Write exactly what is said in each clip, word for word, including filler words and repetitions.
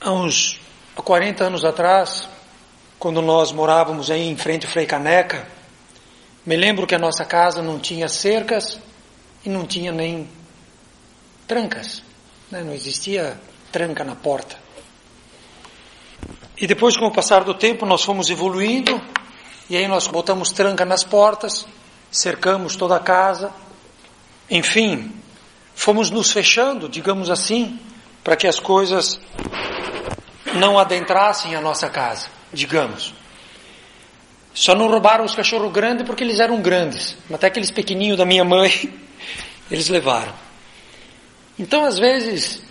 Há uns quarenta anos atrás, quando nós morávamos aí em frente ao Frei Caneca, me lembro que a nossa casa não tinha cercas e não tinha nem trancas, né? Não existia tranca na porta. E depois, com o passar do tempo, nós fomos evoluindo, e aí nós botamos tranca nas portas, cercamos toda a casa, enfim, fomos nos fechando, digamos assim, para que as coisas não adentrassem a nossa casa, digamos. Só não roubaram os cachorros grandes porque eles eram grandes, mas até aqueles pequenininhos da minha mãe, eles levaram. Então, às vezes,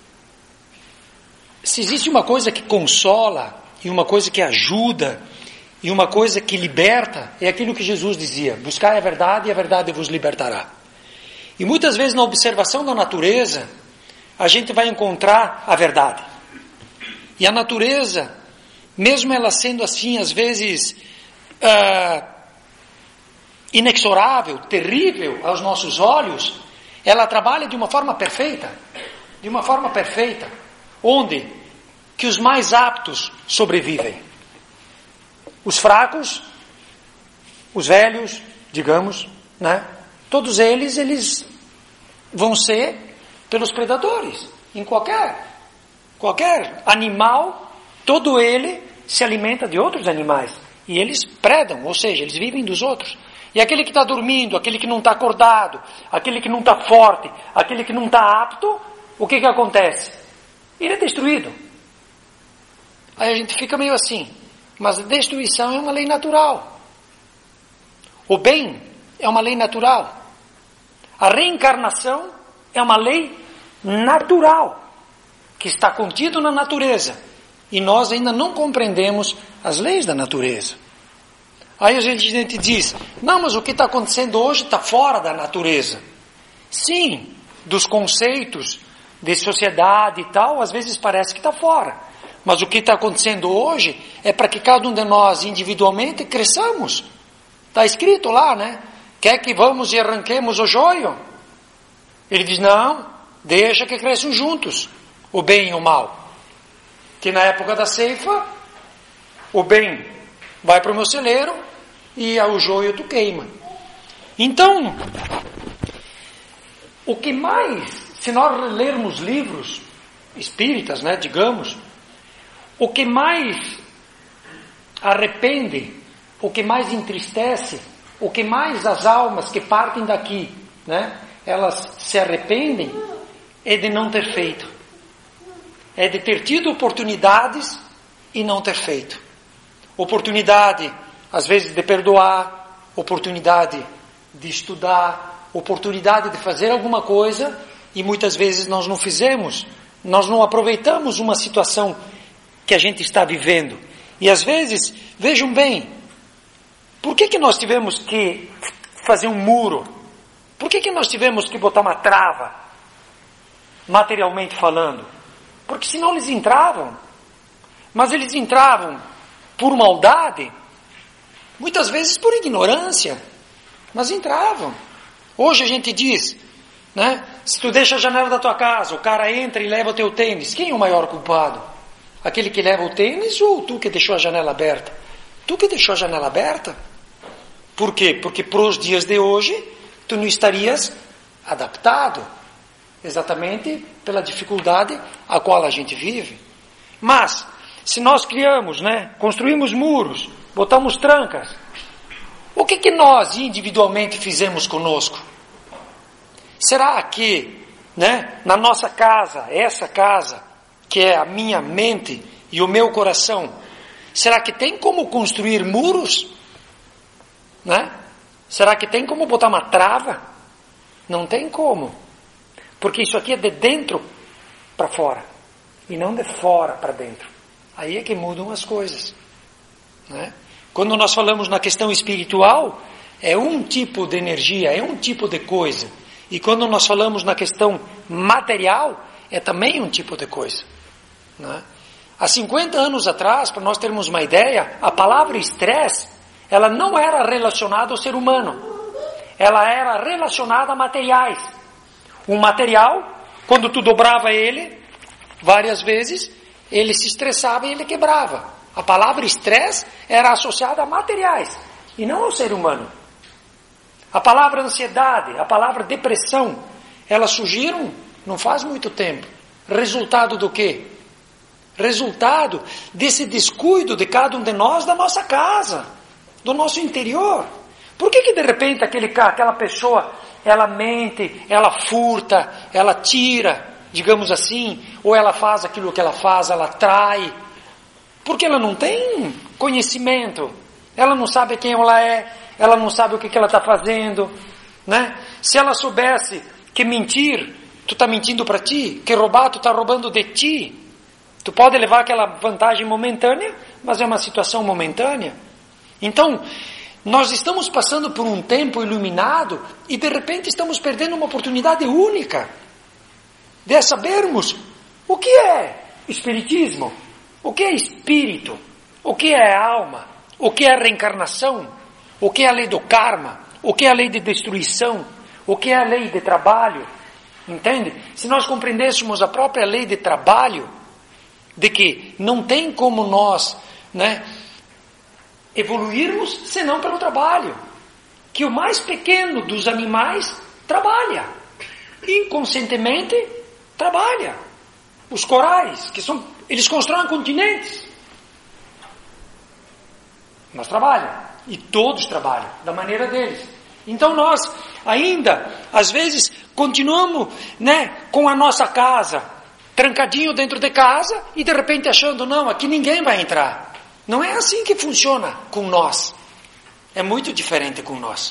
se existe uma coisa que consola, e uma coisa que ajuda, e uma coisa que liberta, é aquilo que Jesus dizia: buscai a verdade e a verdade vos libertará. E muitas vezes na observação da natureza, a gente vai encontrar a verdade. E a natureza, mesmo ela sendo assim, às vezes, uh, inexorável, terrível aos nossos olhos, ela trabalha de uma forma perfeita, de uma forma perfeita, onde que os mais aptos sobrevivem. Os fracos, os velhos, digamos, né? Todos eles, eles vão ser pelos predadores. Em qualquer, qualquer animal, todo ele se alimenta de outros animais. E eles predam, ou seja, eles vivem dos outros. E aquele que está dormindo, aquele que não está acordado, aquele que não está forte, aquele que não está apto, o que que acontece? Ele é destruído. Aí a gente fica meio assim, mas a destruição é uma lei natural. O bem é uma lei natural. A reencarnação é uma lei natural, que está contido na natureza. E nós ainda não compreendemos as leis da natureza. Aí a gente, a gente diz, não, mas o que está acontecendo hoje está fora da natureza. Sim, dos conceitos de sociedade e tal, às vezes parece que está fora. Mas o que está acontecendo hoje é para que cada um de nós individualmente cresçamos. Está escrito lá, né? Quer que vamos e arranquemos o joio? Ele diz, não, deixa que cresçam juntos, o bem e o mal. Que na época da ceifa, o bem vai para o meu celeiro e o joio tu queima. Então, o que mais, se nós lermos livros espíritas, né, digamos, o que mais arrepende, o que mais entristece, o que mais as almas que partem daqui, né, elas se arrependem, é de não ter feito. É de ter tido oportunidades e não ter feito. Oportunidade, às vezes, de perdoar, oportunidade de estudar, oportunidade de fazer alguma coisa, e muitas vezes nós não fizemos, nós não aproveitamos uma situação que a gente está vivendo. E às vezes, vejam bem, por que que nós tivemos que fazer um muro? Por que que nós tivemos que botar uma trava, materialmente falando? Porque senão eles entravam. Mas eles entravam por maldade, muitas vezes por ignorância, mas entravam. Hoje a gente diz, né, se tu deixa a janela da tua casa, o cara entra e leva o teu tênis, quem é o maior culpado? Aquele que leva o tênis ou tu que deixou a janela aberta? Tu que deixou a janela aberta? Por quê? Porque para os dias de hoje, tu não estarias adaptado, exatamente pela dificuldade a qual a gente vive. Mas, se nós criamos, né, construímos muros, botamos trancas, o que que nós individualmente fizemos conosco? Será que, né, na nossa casa, essa casa, que é a minha mente e o meu coração, será que tem como construir muros? Né? Será que tem como botar uma trava? Não tem como. Porque isso aqui é de dentro para fora, e não de fora para dentro. Aí é que mudam as coisas. Né? Quando nós falamos na questão espiritual, é um tipo de energia, é um tipo de coisa. E quando nós falamos na questão material, é também um tipo de coisa. Né? Há cinquenta anos atrás, para nós termos uma ideia, a palavra estresse, ela não era relacionada ao ser humano. Ela era relacionada a materiais. Um material, quando tu dobrava ele várias vezes, ele se estressava e ele quebrava. A palavra estresse era associada a materiais e não ao ser humano. A palavra ansiedade, a palavra depressão, elas surgiram não faz muito tempo. Resultado do quê? Resultado desse descuido de cada um de nós da nossa casa, do nosso interior. Por que que de repente aquele, aquela pessoa, ela mente, ela furta, ela tira, digamos assim, ou ela faz aquilo que ela faz, ela trai? Porque ela não tem conhecimento, ela não sabe quem ela é, ela não sabe o que, que ela está fazendo, né? Se ela soubesse que mentir, tu está mentindo para ti, que roubar, tu está roubando de ti. Tu pode levar aquela vantagem momentânea, mas é uma situação momentânea. Então, nós estamos passando por um tempo iluminado e de repente estamos perdendo uma oportunidade única de sabermos o que é espiritismo, o que é espírito, o que é alma, o que é reencarnação, o que é a lei do karma, o que é a lei de destruição, o que é a lei de trabalho. Entende? Se nós compreendêssemos a própria lei de trabalho, de que não tem como nós, né, evoluirmos senão pelo trabalho. Que o mais pequeno dos animais trabalha. Inconscientemente trabalha. Os corais, que são, eles constroem continentes. Mas trabalham. E todos trabalham, da maneira deles. Então nós ainda, às vezes, continuamos, né, com a nossa casa trancadinho dentro de casa e de repente achando, não, aqui ninguém vai entrar. Não é assim que funciona com nós. É muito diferente com nós.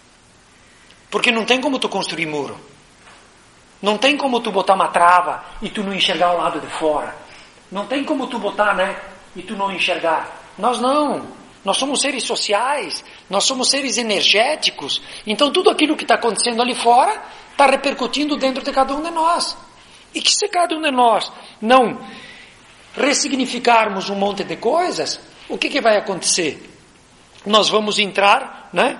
Porque não tem como tu construir muro. Não tem como tu botar uma trava e tu não enxergar o lado de fora. Não tem como tu botar, né, e tu não enxergar. Nós não. Nós somos seres sociais. Nós somos seres energéticos. Então tudo aquilo que está acontecendo ali fora está repercutindo dentro de cada um de nós. E que se cada um de nós não ressignificarmos um monte de coisas, o que, que vai acontecer? Nós vamos entrar, né,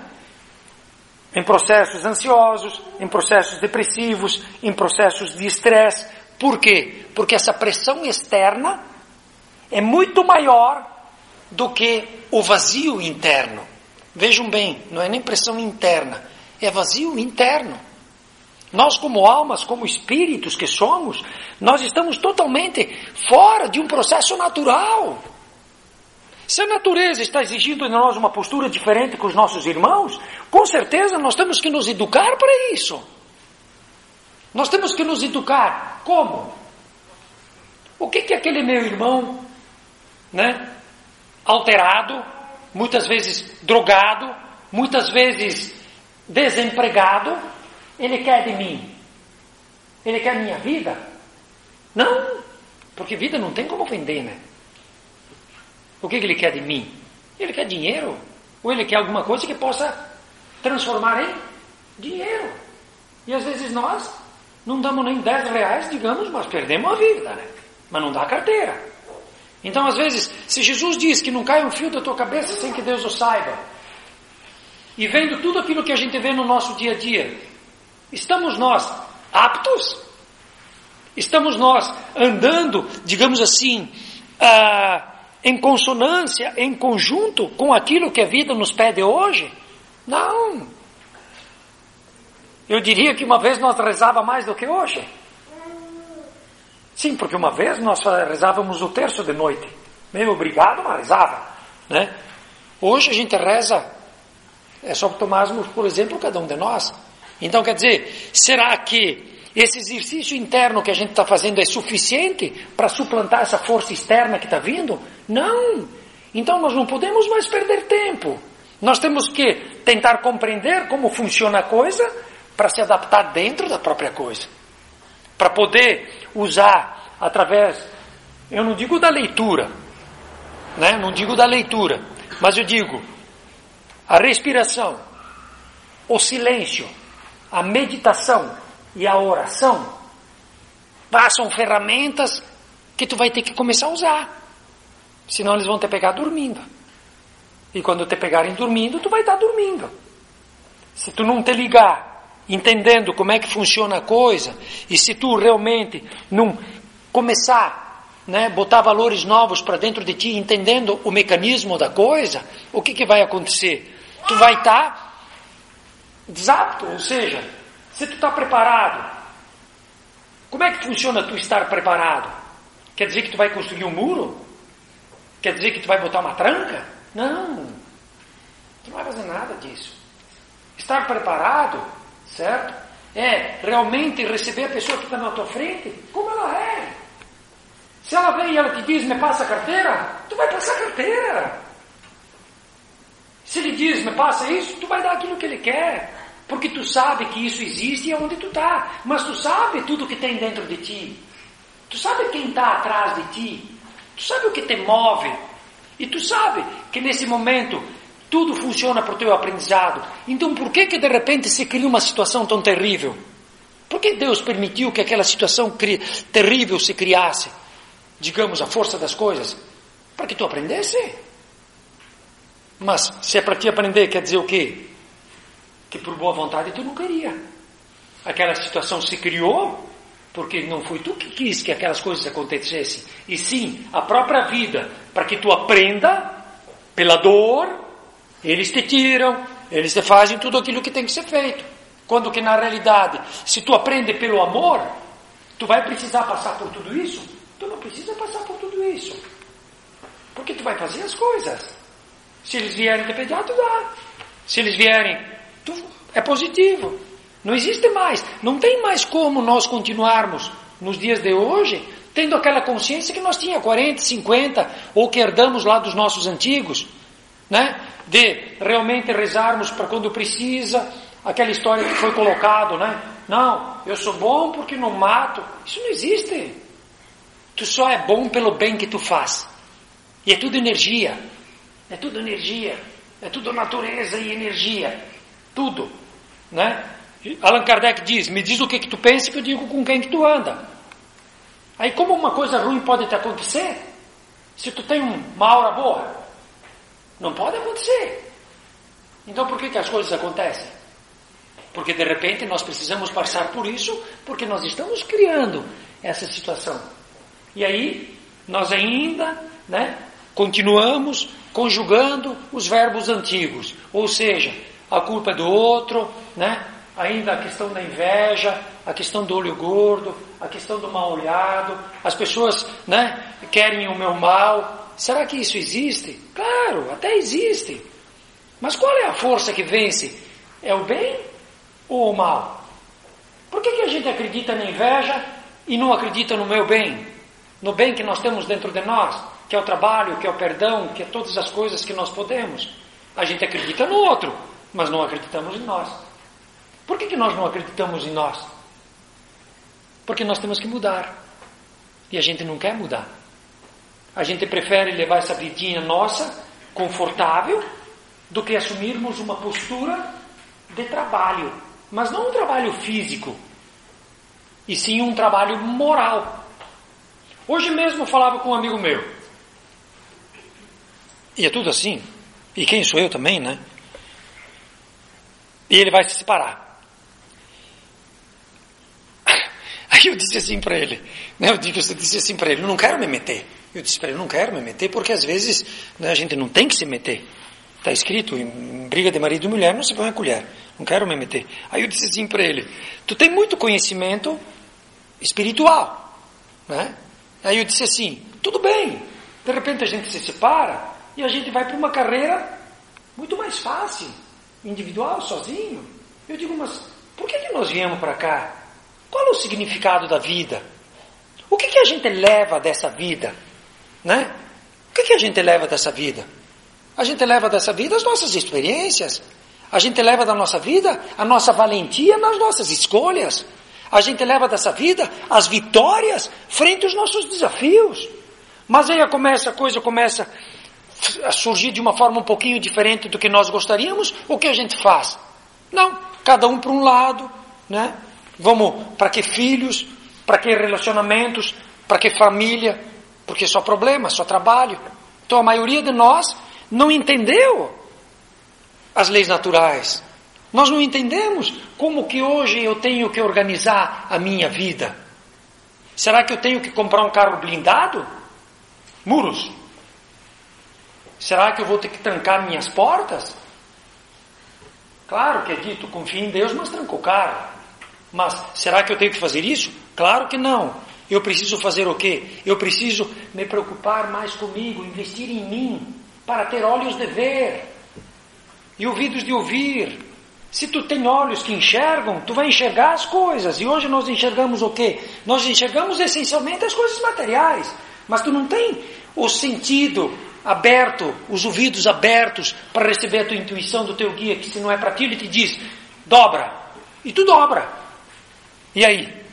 em processos ansiosos, em processos depressivos, em processos de estresse. Por quê? Porque essa pressão externa é muito maior do que o vazio interno. Vejam bem, não é nem pressão interna, é vazio interno. Nós como almas, como espíritos que somos, nós estamos totalmente fora de um processo natural. Se a natureza está exigindo de nós uma postura diferente com os nossos irmãos, com certeza nós temos que nos educar para isso. Nós temos que nos educar. Como? O que que aquele meu irmão, né, alterado, muitas vezes drogado, muitas vezes desempregado, ele quer de mim? Ele quer minha vida? Não, porque vida não tem como vender, né? O que, que ele quer de mim? Ele quer dinheiro? Ou ele quer alguma coisa que possa transformar em dinheiro? E às vezes nós não damos nem dez reais, digamos, mas perdemos a vida, né? Mas não dá a carteira. Então às vezes, se Jesus diz que não cai um fio da tua cabeça sem que Deus o saiba, e vendo tudo aquilo que a gente vê no nosso dia a dia, estamos nós aptos? Estamos nós andando, digamos assim, ah, em consonância, em conjunto com aquilo que a vida nos pede hoje? Não. Eu diria que uma vez nós rezava mais do que hoje. Sim, porque uma vez nós rezávamos o terço de noite. Meio obrigado, mas rezava, né? Hoje a gente reza, é só tomarmos, por exemplo, cada um de nós. Então, quer dizer, será que esse exercício interno que a gente está fazendo é suficiente para suplantar essa força externa que está vindo? Não! Então nós não podemos mais perder tempo. Nós temos que tentar compreender como funciona a coisa para se adaptar dentro da própria coisa. Para poder usar através, eu não digo da leitura, né? Não digo da leitura, mas eu digo a respiração, o silêncio, a meditação e a oração passam ferramentas que tu vai ter que começar a usar. Senão eles vão te pegar dormindo. E quando te pegarem dormindo, tu vai estar dormindo. Se tu não te ligar, entendendo como é que funciona a coisa, e se tu realmente não começar né, botar valores novos para dentro de ti, entendendo o mecanismo da coisa, o que, que vai acontecer? Tu vai estar desapto, ou seja, se tu está preparado, como é que funciona tu estar preparado? Quer dizer que tu vai construir um muro? Quer dizer que tu vai botar uma tranca? Não, tu não vai fazer nada disso. Estar preparado, certo? É realmente receber a pessoa que está na tua frente como ela é. Se ela vem e ela te diz, me passa a carteira, tu vai passar a carteira. Se ele diz, me passa isso, tu vai dar aquilo que ele quer. Porque tu sabe que isso existe e é onde tu está. Mas tu sabe tudo que tem dentro de ti. Tu sabe quem está atrás de ti. Tu sabe o que te move. E tu sabe que nesse momento tudo funciona para o teu aprendizado. Então por que que de repente se cria uma situação tão terrível? Por que Deus permitiu que aquela situação cri- terrível se criasse? Digamos, a força das coisas. Para que tu aprendesse. Mas se é para te aprender, quer dizer o quê? Que por boa vontade tu não queria. Aquela situação se criou porque não foi tu que quis que aquelas coisas acontecessem, e sim a própria vida, para que tu aprenda pela dor. Eles te tiram, eles te fazem tudo aquilo que tem que ser feito, quando que na realidade, se tu aprende pelo amor, tu vai precisar passar por tudo isso? Tu não precisa passar por tudo isso, porque tu vai fazer as coisas. Se eles vierem te pedir, tu dá. Se eles vierem, tu, é positivo. Não existe mais, não tem mais como nós continuarmos nos dias de hoje, tendo aquela consciência que nós tínhamos quarenta, cinquenta, ou que herdamos lá dos nossos antigos, né? De realmente rezarmos para quando precisa, aquela história que foi colocado, né? Não, eu sou bom porque não mato. Isso não existe. Tu só é bom pelo bem que tu faz. E é tudo energia. É tudo energia. É tudo natureza e energia. Tudo, né? Allan Kardec diz, me diz o que, que tu pensa que eu digo com quem que tu anda. Aí como uma coisa ruim pode te acontecer? Se tu tem uma aura boa, não pode acontecer. Então por que, que as coisas acontecem? Porque de repente nós precisamos passar por isso, porque nós estamos criando essa situação. E aí nós ainda, né, continuamos conjugando os verbos antigos, ou seja, a culpa é do outro, né? Ainda a questão da inveja, a questão do olho gordo, a questão do mal olhado, as pessoas, né, querem o meu mal. Será que isso existe? Claro, até existe. Mas qual é a força que vence? É o bem ou o mal? Por que que a gente acredita na inveja e não acredita no meu bem? No bem que nós temos dentro de nós, que é o trabalho, que é o perdão, que é todas as coisas que nós podemos. A gente acredita no outro, mas não acreditamos em nós. Por que que nós não acreditamos em nós? Porque nós temos que mudar. E a gente não quer mudar. A gente prefere levar essa vidinha nossa, confortável, do que assumirmos uma postura de trabalho. Mas não um trabalho físico, e sim um trabalho moral. Hoje mesmo eu falava com um amigo meu. E é tudo assim. E quem sou eu também, né? E ele vai se separar. Aí eu disse assim para ele, né, eu disse, eu disse assim para ele, eu não quero me meter. Eu disse para ele, eu não quero me meter, porque às vezes, né, a gente não tem que se meter. Está escrito, em briga de marido e mulher não se põe a colher. Não quero me meter. Aí eu disse assim para ele, tu tem muito conhecimento espiritual, né? Aí eu disse assim, tudo bem, de repente a gente se separa e a gente vai para uma carreira muito mais fácil, individual, sozinho. Eu digo, mas por que que nós viemos para cá? Qual é o significado da vida? O que que a gente leva dessa vida? Né? O que que a gente leva dessa vida? A gente leva dessa vida as nossas experiências. A gente leva da nossa vida a nossa valentia nas nossas escolhas. A gente leva dessa vida as vitórias frente aos nossos desafios. Mas aí começa, a coisa começa a surgir de uma forma um pouquinho diferente do que nós gostaríamos. O que a gente faz? Não, cada um para um lado, né? Vamos, para que filhos, para que relacionamentos, para que família, porque só problema, só trabalho. Então a maioria de nós não entendeu as leis naturais. Nós não entendemos como que hoje eu tenho que organizar a minha vida. Será que eu tenho que comprar um carro blindado? Muros. Será que eu vou ter que trancar minhas portas? Claro que é dito, confia em Deus, mas tranca o carro. Mas será que eu tenho que fazer isso? Claro que não. Eu preciso fazer o quê? Eu preciso me preocupar mais comigo, investir em mim, para ter olhos de ver e ouvidos de ouvir. Se tu tem olhos que enxergam, tu vai enxergar as coisas. E hoje nós enxergamos o quê? Nós enxergamos essencialmente as coisas materiais. Mas tu não tem o sentido aberto, os ouvidos abertos para receber a tua intuição do teu guia, que se não é para ti, ele te diz, dobra. E tu dobra. E aí?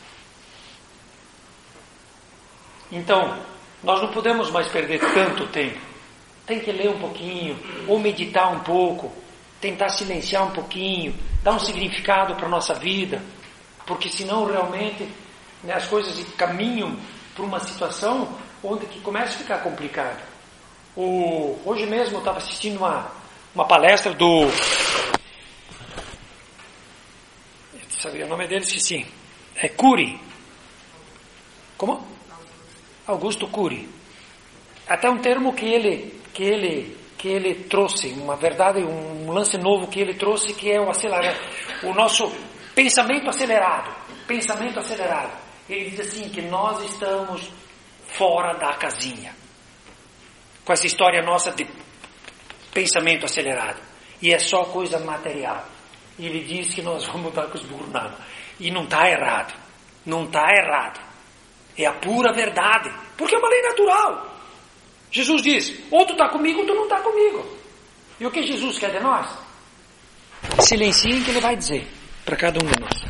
Então, nós não podemos mais perder tanto tempo. Tem que ler um pouquinho, ou meditar um pouco, tentar silenciar um pouquinho, dar um significado para a nossa vida, porque senão realmente, né, as coisas caminham para uma situação onde que começa a ficar complicado. O, hoje mesmo eu estava assistindo uma, uma palestra do... Eu sabia o nome dele, esqueci. É Cury. Como? Augusto Cury. Até um termo que ele, que ele, que ele trouxe, uma verdade, um lance novo que ele trouxe, que é o acelerar, o nosso pensamento acelerado. Pensamento acelerado. Ele diz assim, que nós estamos fora da casinha. Com essa história nossa de pensamento acelerado. E é só coisa material. E ele diz que nós vamos dar com os burros na água. E não está errado. Não está errado. É a pura verdade. Porque é uma lei natural. Jesus diz, ou tu está comigo ou tu não está comigo. E o que Jesus quer de nós? Silenciem que ele vai dizer para cada um de nós.